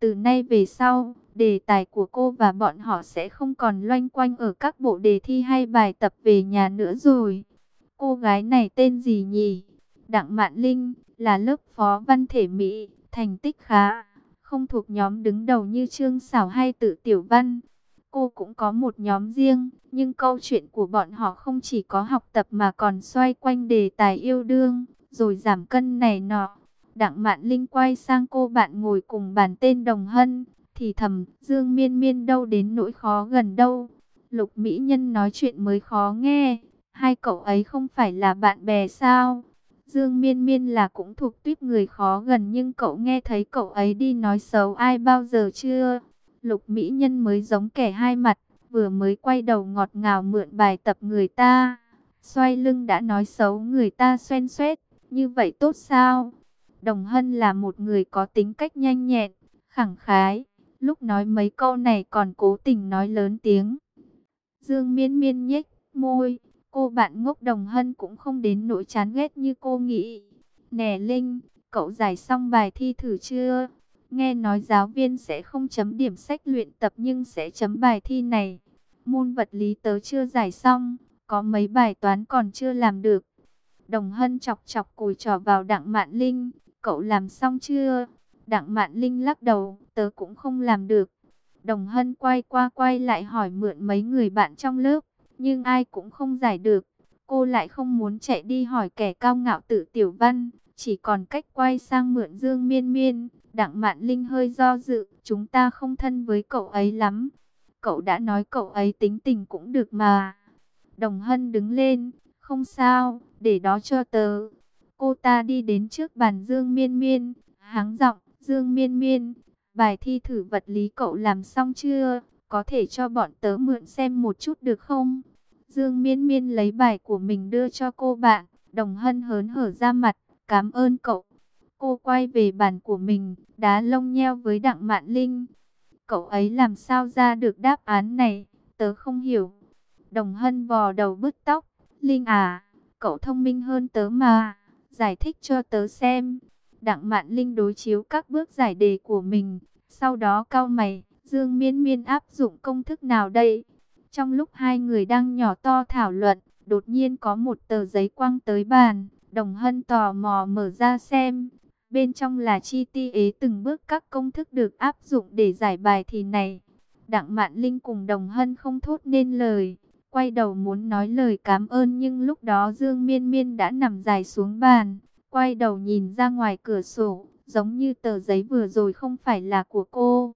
Speaker 1: Từ nay về sau, đề tài của cô và bọn họ sẽ không còn loanh quanh ở các bộ đề thi hay bài tập về nhà nữa rồi. Cô gái này tên gì nhỉ? Đặng Mạn Linh, là lớp phó văn thể Mỹ, thành tích khá, không thuộc nhóm đứng đầu như Trương Sảo hay Tự Tiểu Văn. Cô cũng có một nhóm riêng, nhưng câu chuyện của bọn họ không chỉ có học tập mà còn xoay quanh đề tài yêu đương, rồi giảm cân này nọ. Đặng Mạn Linh quay sang cô bạn ngồi cùng bàn tên Đồng Hân, thì thầm, Dương Miên Miên đâu đến nỗi khó gần đâu. Lục Mỹ Nhân nói chuyện mới khó nghe, hai cậu ấy không phải là bạn bè sao? Dương Miên Miên là cũng thuộc tuýp người khó gần, nhưng cậu nghe thấy cậu ấy đi nói xấu ai bao giờ chưa? Lục Mỹ Nhân mới giống kẻ hai mặt, vừa mới quay đầu ngọt ngào mượn bài tập người ta, xoay lưng đã nói xấu người ta xoen xoét, như vậy tốt sao? Đồng Hân là một người có tính cách nhanh nhẹn, khẳng khái, lúc nói mấy câu này còn cố tình nói lớn tiếng. Dương Miên Miên nhếch môi, cô bạn ngốc Đồng Hân cũng không đến nỗi chán ghét như cô nghĩ. Nè Linh, cậu giải xong bài thi thử chưa? Nghe nói giáo viên sẽ không chấm điểm sách luyện tập nhưng sẽ chấm bài thi này. Môn vật lý tớ chưa giải xong, có mấy bài toán còn chưa làm được. Đồng Hân chọc chọc cùi trò vào Đặng Mạn Linh, cậu làm xong chưa? Đặng Mạn Linh lắc đầu, tớ cũng không làm được. Đồng Hân quay qua quay lại hỏi mượn mấy người bạn trong lớp, nhưng ai cũng không giải được. Cô lại không muốn chạy đi hỏi kẻ cao ngạo Tự Tiểu Văn, chỉ còn cách quay sang mượn Dương Miên Miên. Đặng Mạn Linh hơi do dự, chúng ta không thân với cậu ấy lắm. Cậu đã nói cậu ấy tính tình cũng được mà. Đồng Hân đứng lên, không sao, để đó cho tớ. Cô ta đi đến trước bàn Dương Miên Miên, hắng giọng, Dương Miên Miên, bài thi thử vật lý cậu làm xong chưa? Có thể cho bọn tớ mượn xem một chút được không? Dương Miên Miên lấy bài của mình đưa cho cô bạn, Đồng Hân hớn hở ra mặt, cảm ơn cậu. Cô quay về bàn của mình, đá lông nheo với Đặng Mạn Linh. Cậu ấy làm sao ra được đáp án này, tớ không hiểu. Đồng Hân vò đầu bứt tóc, Linh à, cậu thông minh hơn tớ mà, giải thích cho tớ xem. Đặng Mạn Linh đối chiếu các bước giải đề của mình, sau đó cau mày, Dương Miên Miên áp dụng công thức nào đây? Trong lúc hai người đang nhỏ to thảo luận, đột nhiên có một tờ giấy quăng tới bàn, Đồng Hân tò mò mở ra xem. Bên trong là chi tiết từng bước các công thức được áp dụng để giải bài thi này. Đặng Mạn Linh cùng Đồng Hân không thốt nên lời, quay đầu muốn nói lời cảm ơn nhưng lúc đó Dương Miên Miên đã nằm dài xuống bàn, quay đầu nhìn ra ngoài cửa sổ, giống như tờ giấy vừa rồi không phải là của cô.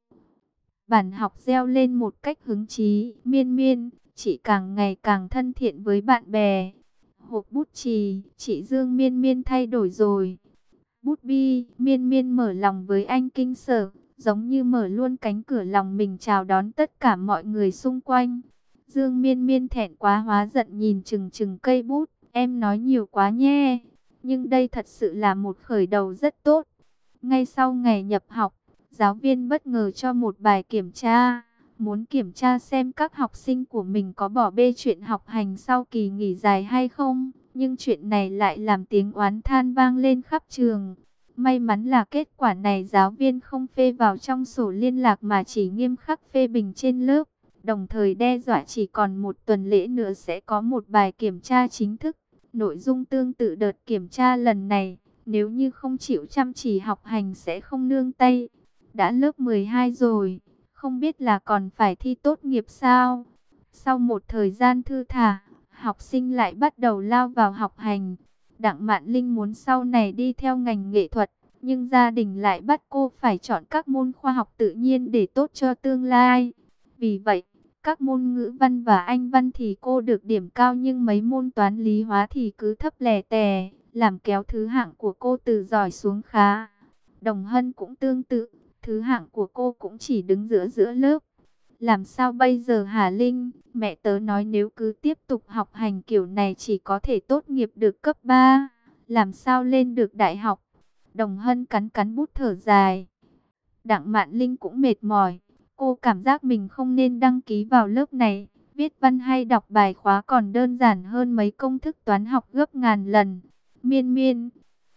Speaker 1: Bản học reo lên một cách hứng chí, Miên Miên, chị càng ngày càng thân thiện với bạn bè. Hộp bút chì, chị Dương Miên Miên thay đổi rồi. Bút bi, Miên Miên mở lòng với anh Kinh Sở, giống như mở luôn cánh cửa lòng mình chào đón tất cả mọi người xung quanh. Dương Miên Miên thẹn quá hóa giận nhìn chừng chừng cây bút, em nói nhiều quá nhé. Nhưng đây thật sự là một khởi đầu rất tốt. Ngay sau ngày nhập học, giáo viên bất ngờ cho một bài kiểm tra, muốn kiểm tra xem các học sinh của mình có bỏ bê chuyện học hành sau kỳ nghỉ dài hay không. Nhưng chuyện này lại làm tiếng oán than vang lên khắp trường. May mắn là kết quả này giáo viên không phê vào trong sổ liên lạc mà chỉ nghiêm khắc phê bình trên lớp. Đồng thời đe dọa chỉ còn một tuần lễ nữa sẽ có một bài kiểm tra chính thức. Nội dung tương tự đợt kiểm tra lần này, nếu như không chịu chăm chỉ học hành sẽ không nương tay. Đã lớp mười hai rồi, không biết là còn phải thi tốt nghiệp sao? Sau một thời gian thư thả, học sinh lại bắt đầu lao vào học hành. Đặng Mạn Linh muốn sau này đi theo ngành nghệ thuật, nhưng gia đình lại bắt cô phải chọn các môn khoa học tự nhiên để tốt cho tương lai. Vì vậy, các môn ngữ văn và anh văn thì cô được điểm cao nhưng mấy môn toán lý hóa thì cứ thấp lè tè, làm kéo thứ hạng của cô từ giỏi xuống khá. Đồng Hân cũng tương tự, thứ hạng của cô cũng chỉ đứng giữa giữa lớp. Làm sao bây giờ hả Linh? Mẹ tớ nói nếu cứ tiếp tục học hành kiểu này chỉ có thể tốt nghiệp được cấp ba. Làm sao lên được đại học? Đồng Hân cắn cắn bút thở dài. Đặng Mạn Linh cũng mệt mỏi. Cô cảm giác mình không nên đăng ký vào lớp này. Viết văn hay đọc bài khóa còn đơn giản hơn mấy công thức toán học gấp ngàn lần. Miên Miên.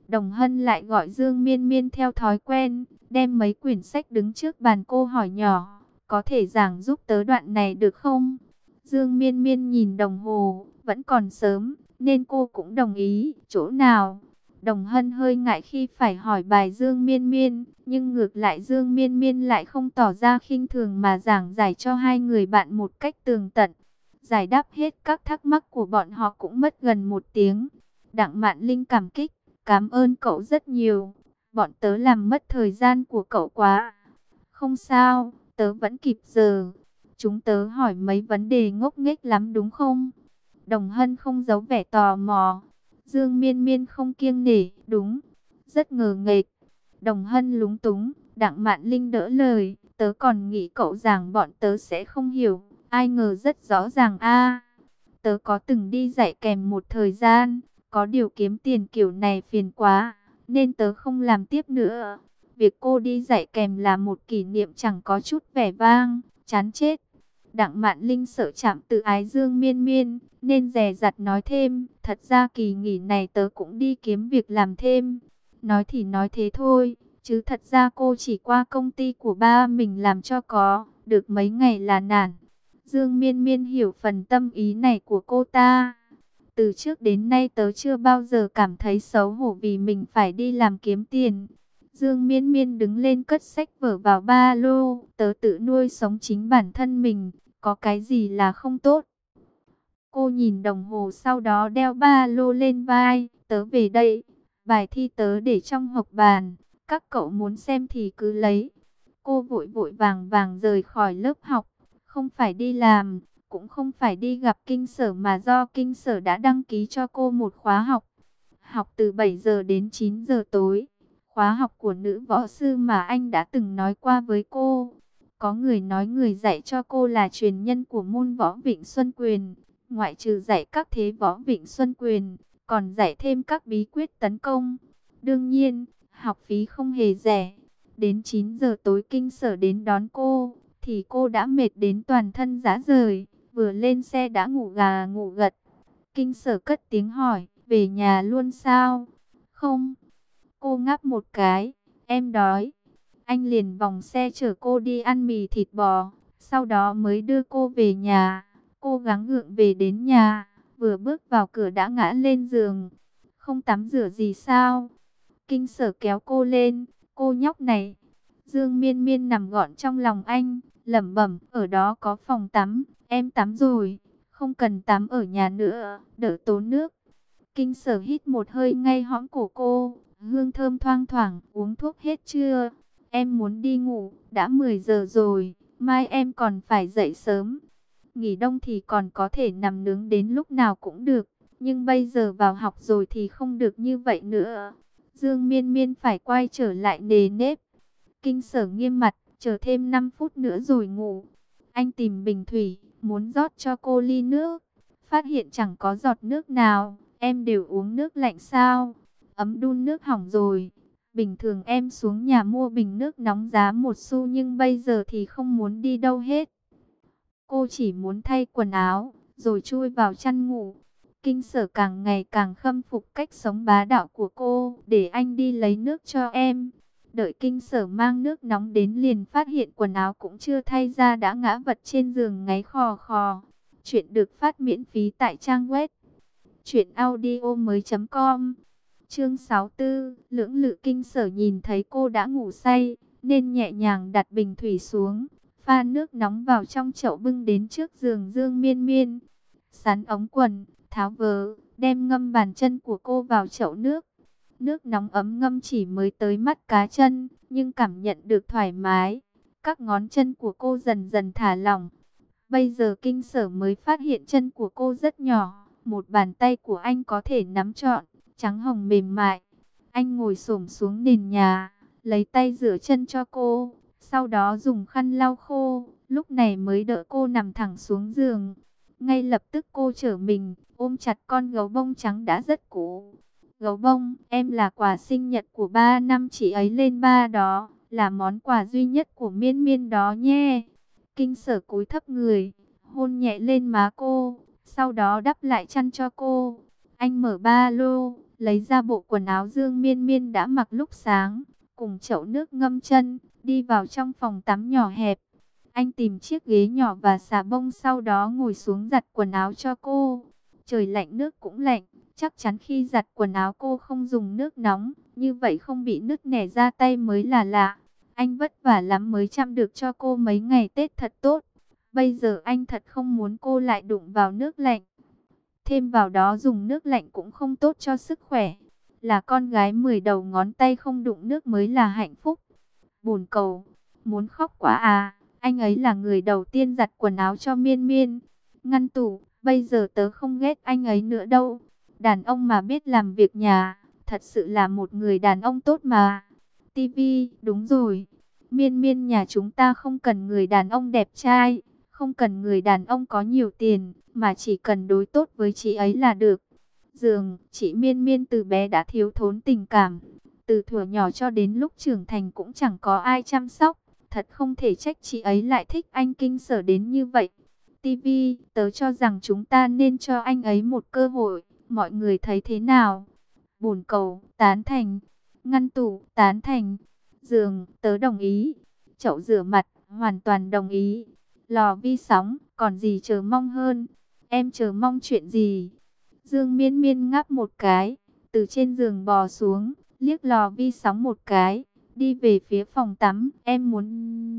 Speaker 1: Đồng Hân lại gọi Dương Miên Miên theo thói quen, đem mấy quyển sách đứng trước bàn cô hỏi nhỏ, có thể giảng giúp tớ đoạn này được không? Dương Miên Miên nhìn đồng hồ, vẫn còn sớm, nên cô cũng đồng ý. Chỗ nào? Đồng Hân hơi ngại khi phải hỏi bài Dương Miên Miên, nhưng ngược lại Dương Miên Miên lại không tỏ ra khinh thường mà giảng giải cho hai người bạn một cách tường tận. Giải đáp hết các thắc mắc của bọn họ cũng mất gần một tiếng. Đặng Mạn Linh cảm kích, cảm ơn cậu rất nhiều. Bọn tớ làm mất thời gian của cậu quá. Không sao, tớ vẫn kịp giờ. Chúng tớ hỏi mấy vấn đề ngốc nghếch lắm đúng không? Đồng Hân không giấu vẻ tò mò. Dương Miên Miên không kiêng nể, đúng, rất ngờ nghệch. Đồng Hân lúng túng, Đặng Mạn Linh đỡ lời, tớ còn nghĩ cậu giảng bọn tớ sẽ không hiểu, ai ngờ rất rõ ràng a. Tớ có từng đi dạy kèm một thời gian, có điều kiếm tiền kiểu này phiền quá, nên tớ không làm tiếp nữa. Việc cô đi dạy kèm là một kỷ niệm chẳng có chút vẻ vang, chán chết. Đặng Mạn Linh sợ chạm tự ái Dương Miên Miên, nên dè dặt nói thêm, thật ra kỳ nghỉ này tớ cũng đi kiếm việc làm thêm. Nói thì nói thế thôi, chứ thật ra cô chỉ qua công ty của ba mình làm cho có, được mấy ngày là nản. Dương Miên Miên hiểu phần tâm ý này của cô ta. Từ trước đến nay tớ chưa bao giờ cảm thấy xấu hổ vì mình phải đi làm kiếm tiền. Dương Miên Miên đứng lên cất sách vở vào ba lô, tớ tự nuôi sống chính bản thân mình, có cái gì là không tốt. Cô nhìn đồng hồ sau đó đeo ba lô lên vai, tớ về đây, bài thi tớ để trong hộp bàn, các cậu muốn xem thì cứ lấy. Cô vội vội vàng vàng rời khỏi lớp học, không phải đi làm, cũng không phải đi gặp kinh sở mà do kinh sở đã đăng ký cho cô một khóa học. Học từ bảy giờ đến chín giờ tối, khóa học của nữ võ sư mà anh đã từng nói qua với cô. Có người nói người dạy cho cô là truyền nhân của môn võ Vịnh Xuân Quyền. Ngoại trừ dạy các thế võ Vịnh Xuân Quyền, còn dạy thêm các bí quyết tấn công. Đương nhiên, học phí không hề rẻ. Đến chín giờ tối kinh sở đến đón cô, thì cô đã mệt đến toàn thân rã rời. Vừa lên xe đã ngủ gà ngủ gật. Kinh sở cất tiếng hỏi, về nhà luôn sao? Không. Cô ngáp một cái, em đói. Anh liền vòng xe chở cô đi ăn mì thịt bò, sau đó mới đưa cô về nhà. Cô gắng gượng về đến nhà, vừa bước vào cửa đã ngã lên giường. Không tắm rửa gì sao? Kinh sở kéo cô lên, cô nhóc này. Dương Miên Miên nằm gọn trong lòng anh, lẩm bẩm, ở đó có phòng tắm, em tắm rồi, không cần tắm ở nhà nữa, đỡ tốn nước. Kinh sở hít một hơi ngay hõm cổ cô, hương thơm thoang thoảng, uống thuốc hết chưa? Em muốn đi ngủ, đã mười giờ rồi, mai em còn phải dậy sớm. Nghỉ đông thì còn có thể nằm nướng đến lúc nào cũng được, nhưng bây giờ vào học rồi thì không được như vậy nữa. Dương Miên Miên phải quay trở lại nề nếp. Kinh sở nghiêm mặt, chờ thêm năm phút nữa rồi ngủ. Anh tìm bình thủy, muốn rót cho cô ly nước. Phát hiện chẳng có giọt nước nào, em đều uống nước lạnh sao? Ấm đun nước hỏng rồi. Bình thường em xuống nhà mua bình nước nóng giá một xu nhưng bây giờ thì không muốn đi đâu hết. Cô chỉ muốn thay quần áo, rồi chui vào chăn ngủ. Kinh sở càng ngày càng khâm phục cách sống bá đạo của cô, để anh đi lấy nước cho em. Đợi kinh sở mang nước nóng đến liền phát hiện quần áo cũng chưa thay ra đã ngã vật trên giường ngáy khò khò. Chuyện được phát miễn phí tại trang web truyện audio mới chấm com. Chương sáu mươi tư, lưỡng lự. Kinh sở nhìn thấy cô đã ngủ say, nên nhẹ nhàng đặt bình thủy xuống, pha nước nóng vào trong chậu bưng đến trước giường Dương Miên Miên. Sắn ống quần, tháo vớ, đem ngâm bàn chân của cô vào chậu nước. Nước nóng ấm ngâm chỉ mới tới mắt cá chân, nhưng cảm nhận được thoải mái. Các ngón chân của cô dần dần thả lỏng. Bây giờ kinh sở mới phát hiện chân của cô rất nhỏ, một bàn tay của anh có thể nắm trọn, trắng hồng mềm mại. Anh ngồi xổm xuống nền nhà, lấy tay rửa chân cho cô, sau đó dùng khăn lau khô, lúc này mới đỡ cô nằm thẳng xuống giường. Ngay lập tức cô trở mình, ôm chặt con gấu bông trắng đã rất cũ. Gấu bông, em là quà sinh nhật của ba năm chị ấy lên ba đó, là món quà duy nhất của Miên Miên đó nhé. Kinh sở cúi thấp người, hôn nhẹ lên má cô, sau đó đắp lại chăn cho cô. Anh mở ba lô, lấy ra bộ quần áo Dương Miên Miên đã mặc lúc sáng, cùng chậu nước ngâm chân, đi vào trong phòng tắm nhỏ hẹp. Anh tìm chiếc ghế nhỏ và xà bông, sau đó ngồi xuống giặt quần áo cho cô. Trời lạnh nước cũng lạnh, chắc chắn khi giặt quần áo cô không dùng nước nóng, như vậy không bị nứt nẻ ra tay mới là lạ. Anh vất vả lắm mới chăm được cho cô mấy ngày Tết thật tốt. Bây giờ anh thật không muốn cô lại đụng vào nước lạnh. Thêm vào đó dùng nước lạnh cũng không tốt cho sức khỏe. Là con gái mười đầu ngón tay không đụng nước mới là hạnh phúc. Bồn cầu, muốn khóc quá à. Anh ấy là người đầu tiên giặt quần áo cho Miên Miên. Ngăn tủ, bây giờ tớ không ghét anh ấy nữa đâu. Đàn ông mà biết làm việc nhà, thật sự là một người đàn ông tốt mà. Tivi, đúng rồi. Miên Miên nhà chúng ta không cần người đàn ông đẹp trai, không cần người đàn ông có nhiều tiền, mà chỉ cần đối tốt với chị ấy là được. Giường, chị Miên Miên từ bé đã thiếu thốn tình cảm. Từ thuở nhỏ cho đến lúc trưởng thành cũng chẳng có ai chăm sóc. Thật không thể trách chị ấy lại thích anh Kinh Sở đến như vậy. Tivi, tớ cho rằng chúng ta nên cho anh ấy một cơ hội. Mọi người thấy thế nào? Bồn cầu, tán thành. Ngăn tủ, tán thành. Giường, tớ đồng ý. Chậu rửa mặt, hoàn toàn đồng ý. Lò vi sóng, còn gì chờ mong hơn? Em chờ mong chuyện gì? Dương Miên Miên ngáp một cái, từ trên giường bò xuống, liếc lò vi sóng một cái, đi về phía phòng tắm. Em muốn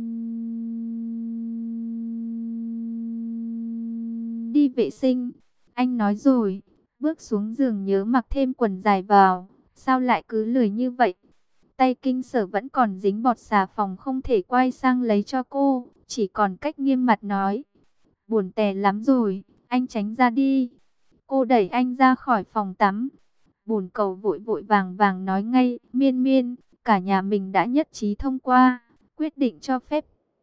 Speaker 1: đi vệ sinh. Anh nói rồi, bước xuống giường nhớ mặc thêm quần dài vào. Sao lại cứ lười như vậy? Tay Kinh Sở vẫn còn dính bọt xà phòng, không thể quay sang lấy cho cô, chỉ còn cách nghiêm mặt nói. Buồn tè lắm rồi, anh tránh ra đi. Cô đẩy anh ra khỏi phòng tắm. Bồn cầu vội vội vàng vàng nói ngay, Miên Miên, cả nhà mình đã nhất trí thông qua, quyết định cho phép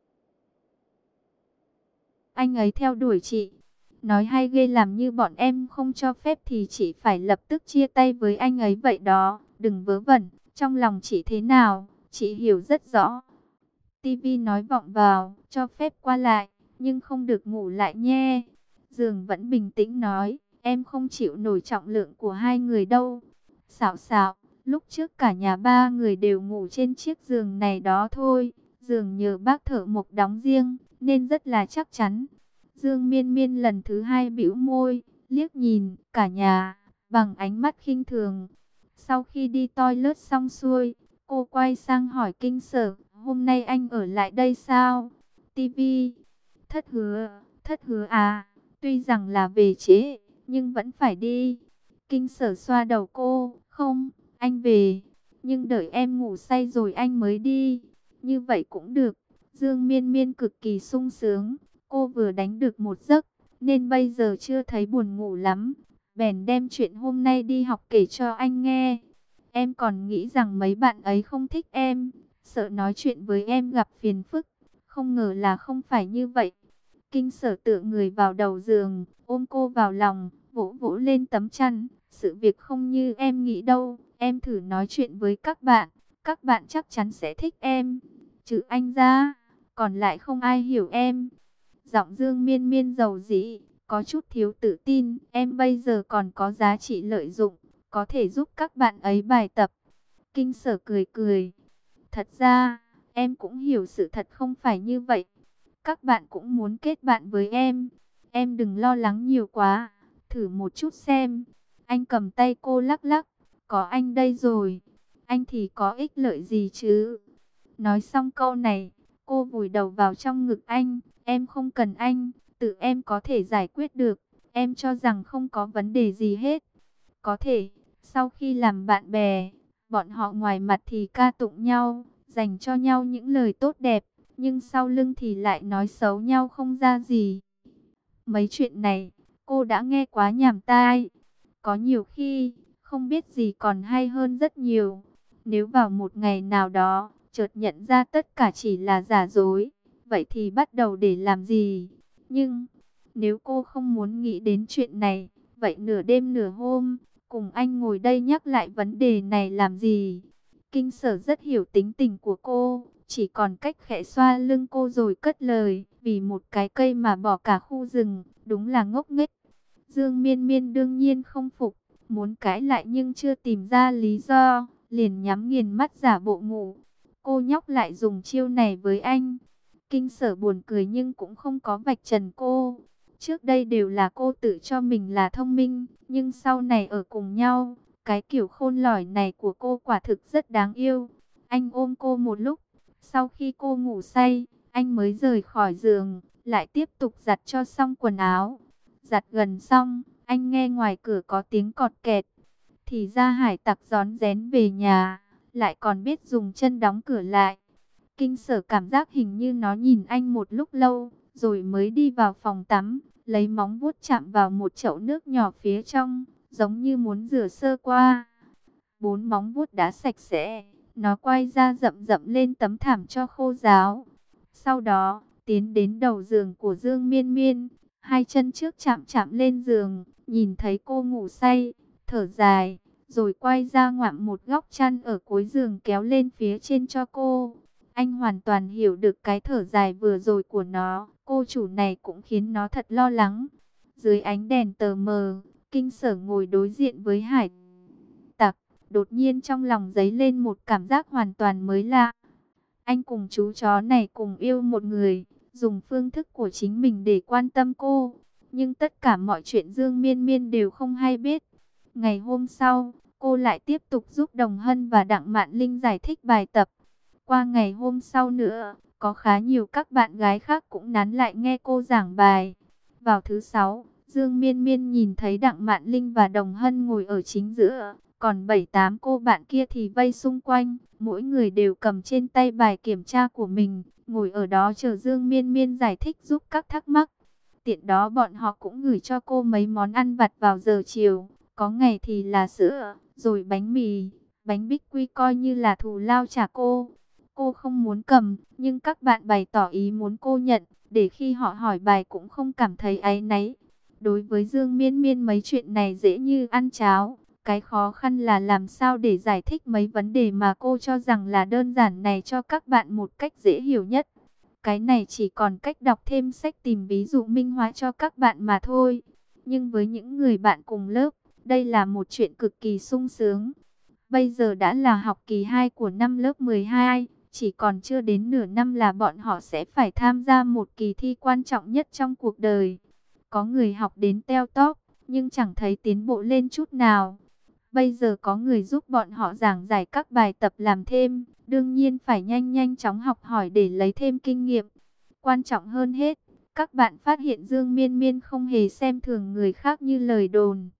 Speaker 1: anh ấy theo đuổi chị. Nói hay ghê, làm như bọn em không cho phép thì chị phải lập tức chia tay với anh ấy vậy đó. Đừng vớ vẩn, trong lòng chị thế nào, chị hiểu rất rõ. Tivi nói vọng vào, cho phép qua lại, nhưng không được ngủ lại nhé. Giường vẫn bình tĩnh nói, em không chịu nổi trọng lượng của hai người đâu. Xạo xạo, lúc trước cả nhà ba người đều ngủ trên chiếc giường này đó thôi. Giường nhờ bác thợ mộc đóng riêng, nên rất là chắc chắn. Dương Miên Miên lần thứ hai bĩu môi, liếc nhìn cả nhà, bằng ánh mắt khinh thường. Sau khi đi toilet xong xuôi, cô quay sang hỏi Kinh Sở, hôm nay anh ở lại đây sao? Tivi, thất hứa, thất hứa à, tuy rằng là về trễ, nhưng vẫn phải đi. Kinh Sở xoa đầu cô, không, anh về, nhưng đợi em ngủ say rồi anh mới đi. Như vậy cũng được. Dương Miên Miên cực kỳ sung sướng, cô vừa đánh được một giấc, nên bây giờ chưa thấy buồn ngủ lắm. Bèn đem chuyện hôm nay đi học kể cho anh nghe. Em còn nghĩ rằng mấy bạn ấy không thích em, sợ nói chuyện với em gặp phiền phức. Không ngờ là không phải như vậy. Kinh Sở tựa người vào đầu giường, ôm cô vào lòng, vỗ vỗ lên tấm chăn. Sự việc không như em nghĩ đâu, em thử nói chuyện với các bạn, các bạn chắc chắn sẽ thích em. Trừ anh ra, còn lại không ai hiểu em. Giọng Dương Miên Miên dầu dĩ, có chút thiếu tự tin. Em bây giờ còn có giá trị lợi dụng, có thể giúp các bạn ấy bài tập. Kinh Sở cười cười. Thật ra, em cũng hiểu sự thật không phải như vậy. Các bạn cũng muốn kết bạn với em. Em đừng lo lắng nhiều quá. Thử một chút xem. Anh cầm tay cô lắc lắc. Có anh đây rồi. Anh thì có ích lợi gì chứ? Nói xong câu này, cô vùi đầu vào trong ngực anh. Em không cần anh. Tự em có thể giải quyết được. Em cho rằng không có vấn đề gì hết. Có thể, sau khi làm bạn bè, bọn họ ngoài mặt thì ca tụng nhau, dành cho nhau những lời tốt đẹp, nhưng sau lưng thì lại nói xấu nhau không ra gì. Mấy chuyện này, cô đã nghe quá nhàm tai. Có nhiều khi, không biết gì còn hay hơn rất nhiều. Nếu vào một ngày nào đó, chợt nhận ra tất cả chỉ là giả dối, vậy thì bắt đầu để làm gì? Nhưng, nếu cô không muốn nghĩ đến chuyện này, vậy nửa đêm nửa hôm, cùng anh ngồi đây nhắc lại vấn đề này làm gì? Kinh Sở rất hiểu tính tình của cô, chỉ còn cách khẽ xoa lưng cô rồi cất lời, vì một cái cây mà bỏ cả khu rừng, đúng là ngốc nghếch. Dương Miên Miên đương nhiên không phục, Muốn cãi lại nhưng chưa tìm ra lý do, liền nhắm nghiền mắt giả bộ ngủ. Cô nhóc lại dùng chiêu này với anh. Kinh Sở buồn cười nhưng cũng không có vạch trần cô. Trước đây đều là cô tự cho mình là thông minh, nhưng sau này ở cùng nhau, cái kiểu khôn lỏi này của cô quả thực rất đáng yêu. Anh ôm cô một lúc, sau khi cô ngủ say, anh mới rời khỏi giường, lại tiếp tục giặt cho xong quần áo. Giặt gần xong, anh nghe ngoài cửa có tiếng cọt kẹt. Thì ra hải tặc rón rén về nhà, lại còn biết dùng chân đóng cửa lại. Kinh Sở cảm giác hình như nó nhìn anh một lúc lâu, rồi mới đi vào phòng tắm, lấy móng vuốt chạm vào một chậu nước nhỏ phía trong, giống như muốn rửa sơ qua. Bốn móng vuốt đã sạch sẽ, nó quay ra rậm rậm lên tấm thảm cho khô ráo. Sau đó, tiến đến đầu giường của Dương Miên Miên, hai chân trước chạm chạm lên giường, nhìn thấy cô ngủ say, thở dài, rồi quay ra ngoạm một góc chăn ở cuối giường kéo lên phía trên cho cô. Anh hoàn toàn hiểu được cái thở dài vừa rồi của nó, cô chủ này cũng khiến nó thật lo lắng. Dưới ánh đèn tờ mờ, Kinh Sở ngồi đối diện với hải tặc, đột nhiên trong lòng dấy lên một cảm giác hoàn toàn mới lạ. Anh cùng chú chó này cùng yêu một người, dùng phương thức của chính mình để quan tâm cô. Nhưng tất cả mọi chuyện Dương Miên Miên đều không hay biết. Ngày hôm sau, cô lại tiếp tục giúp Đồng Hân và Đặng Mạn Linh giải thích bài tập. Qua ngày hôm sau nữa, có khá nhiều các bạn gái khác cũng nán lại nghe cô giảng bài. Vào thứ sáu, Dương Miên Miên nhìn thấy Đặng Mạn Linh và Đồng Hân ngồi ở chính giữa, còn bảy tám cô bạn kia thì vây xung quanh, mỗi người đều cầm trên tay bài kiểm tra của mình, ngồi ở đó chờ Dương Miên Miên giải thích giúp các thắc mắc. Tiện đó bọn họ cũng gửi cho cô mấy món ăn vặt vào giờ chiều, có ngày thì là sữa, rồi bánh mì, bánh bích quy coi như là thù lao trả cô. Cô không muốn cầm, nhưng các bạn bày tỏ ý muốn cô nhận, để khi họ hỏi bài cũng không cảm thấy áy náy. Đối với Dương Miên Miên mấy chuyện này dễ như ăn cháo. Cái khó khăn là làm sao để giải thích mấy vấn đề mà cô cho rằng là đơn giản này cho các bạn một cách dễ hiểu nhất. Cái này chỉ còn cách đọc thêm sách tìm ví dụ minh họa cho các bạn mà thôi. Nhưng với những người bạn cùng lớp, đây là một chuyện cực kỳ sung sướng. Bây giờ đã là học kỳ hai của năm lớp mười hai, chỉ còn chưa đến nửa năm là bọn họ sẽ phải tham gia một kỳ thi quan trọng nhất trong cuộc đời. Có người học đến teo tóp, nhưng chẳng thấy tiến bộ lên chút nào. Bây giờ có người giúp bọn họ giảng giải các bài tập làm thêm, đương nhiên phải nhanh nhanh chóng học hỏi để lấy thêm kinh nghiệm. Quan trọng hơn hết, các bạn phát hiện Dương Miên Miên không hề xem thường người khác như lời đồn.